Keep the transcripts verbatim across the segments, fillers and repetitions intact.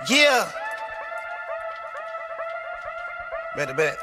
Yeah. Better bet.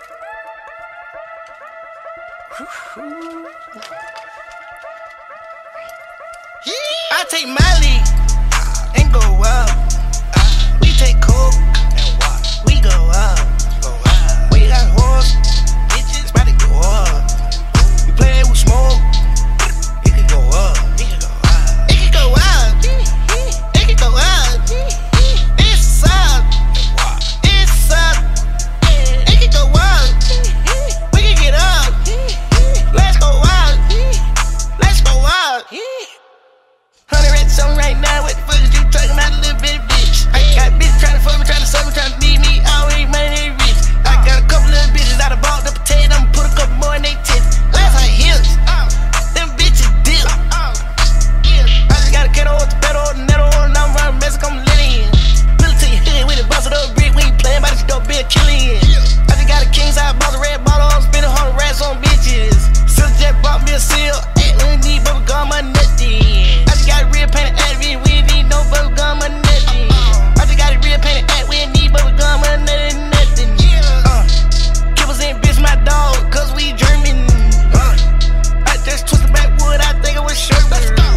I take Miley and go up. We take coke and walk. We go up. We got horse, bitches, about to go up. We play with smoke. It could go up. It could go up. It could go up. It could go up. It's up. It's up. It could go up. We can get up. Let's go up. Let's go up. Hundred rats on right now. What the fuck is you talking about, little bitty bitch? I got bitches trying to fuck me, trying to suck me, trying to leave me. Always money, they rich. I got a couple little bitches out of bought the potato. I'ma put a couple more in they tits. Last her hips. Them bitches dip. I just got a kettle with the pedal, the nettle, and I'm running Mexico, I'm lit in. Pull it to your hood with it, bust it up brick. We ain't playing by this dope, be a killing. I just got a king side boss, a red bottle, I'm spending a hundred rats on bitches. Sister Jack bought me a seal. Ain't really need bubble gum or nothing. I just got a real painted ad, we ain't need no bubble gum or nothing. I just got a real painted ad, we ain't need bubble gum or nothing, nothing. Uh, Kibbles ain't bitch my dog, cause we German. Uh, I just twisted backwood, I think it was Sherman. Let's go.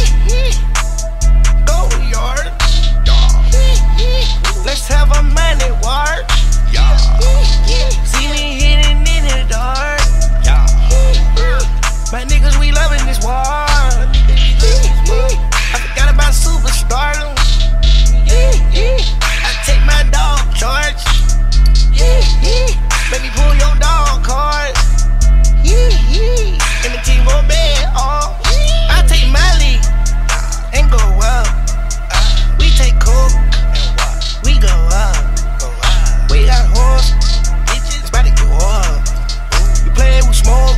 Go yard. Let's have a money war. See me hitting in the dark. My niggas, we loving this war. I forgot about superstardom. I take my dog charge. Baby, pull your dog card. In the team go bed, oh. I take Miley and go up. We take coke and we go up. We got horse, bitches, about to go up. We play with smoke.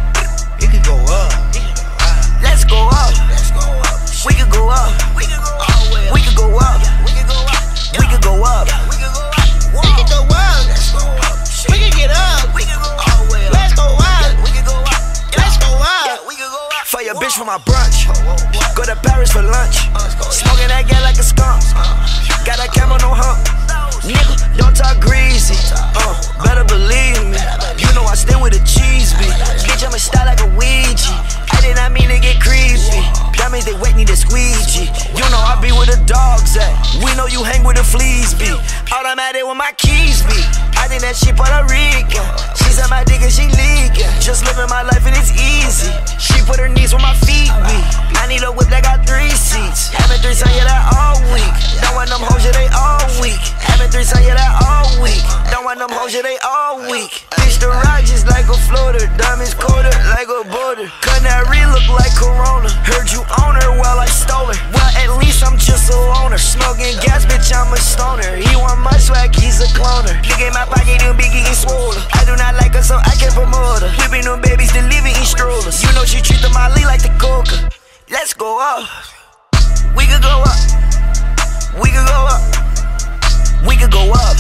It could go up. Let's go up. We could go up. We could go up. We could go up. We could go up. We could go up. We could go up. We could get up. Let's go up. Let's go up. For your bitch for my brunch. Go to Paris for lunch. Smoking that gas like a skunk. Got that camera, no hump. Nigga, don't talk greasy. Uh, better believe me. You know I stand with a cheese beat. Bitch, I'm a style like a Ouija. I did not mean to get creepy. That means they wet need a squeegee. You know I be where the dogs at. We know you hang where the fleas be. Automatic with my keys be. I think that shit Puerto Rican. She said my dick and she leaking. Just living my life and it's easy. She put her knees where my feet be. I need a whip that got three seats. Having three son, yeah, that all week. Don't want them hoes, yeah, they all week. Having three son, yeah, that all week. Don't want them hoes, yeah, they all week. Bitch, the ride just like a floater. Diamonds colder like a border. Canary look like Corona. Heard you own her, well, I stole her. Well, at least I'm just a loner. Smoking gas, bitch, I'm a stoner. He want my swag, he's a cloner. Look at my pocket, you big, getting swollen. I do not like her, so I can promote her. Whipping them babies, delivering in strollers. You know she treat the Molly like the coca. Let's go up. We could go up. We could go up. We could go up.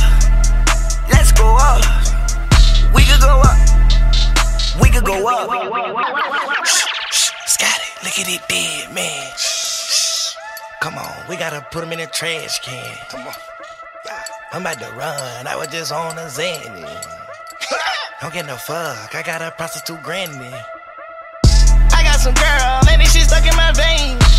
Let's go up. We could go up. We could go up. Shh, shh, Scotty, look at it dead, man. Shh, shh. Come on, we gotta put him in a trash can. Come on. I'm about to run, I was just on a Xanny. Don't get no fuck, I got a prostitute granny. I got some girl, and this shit stuck in my veins.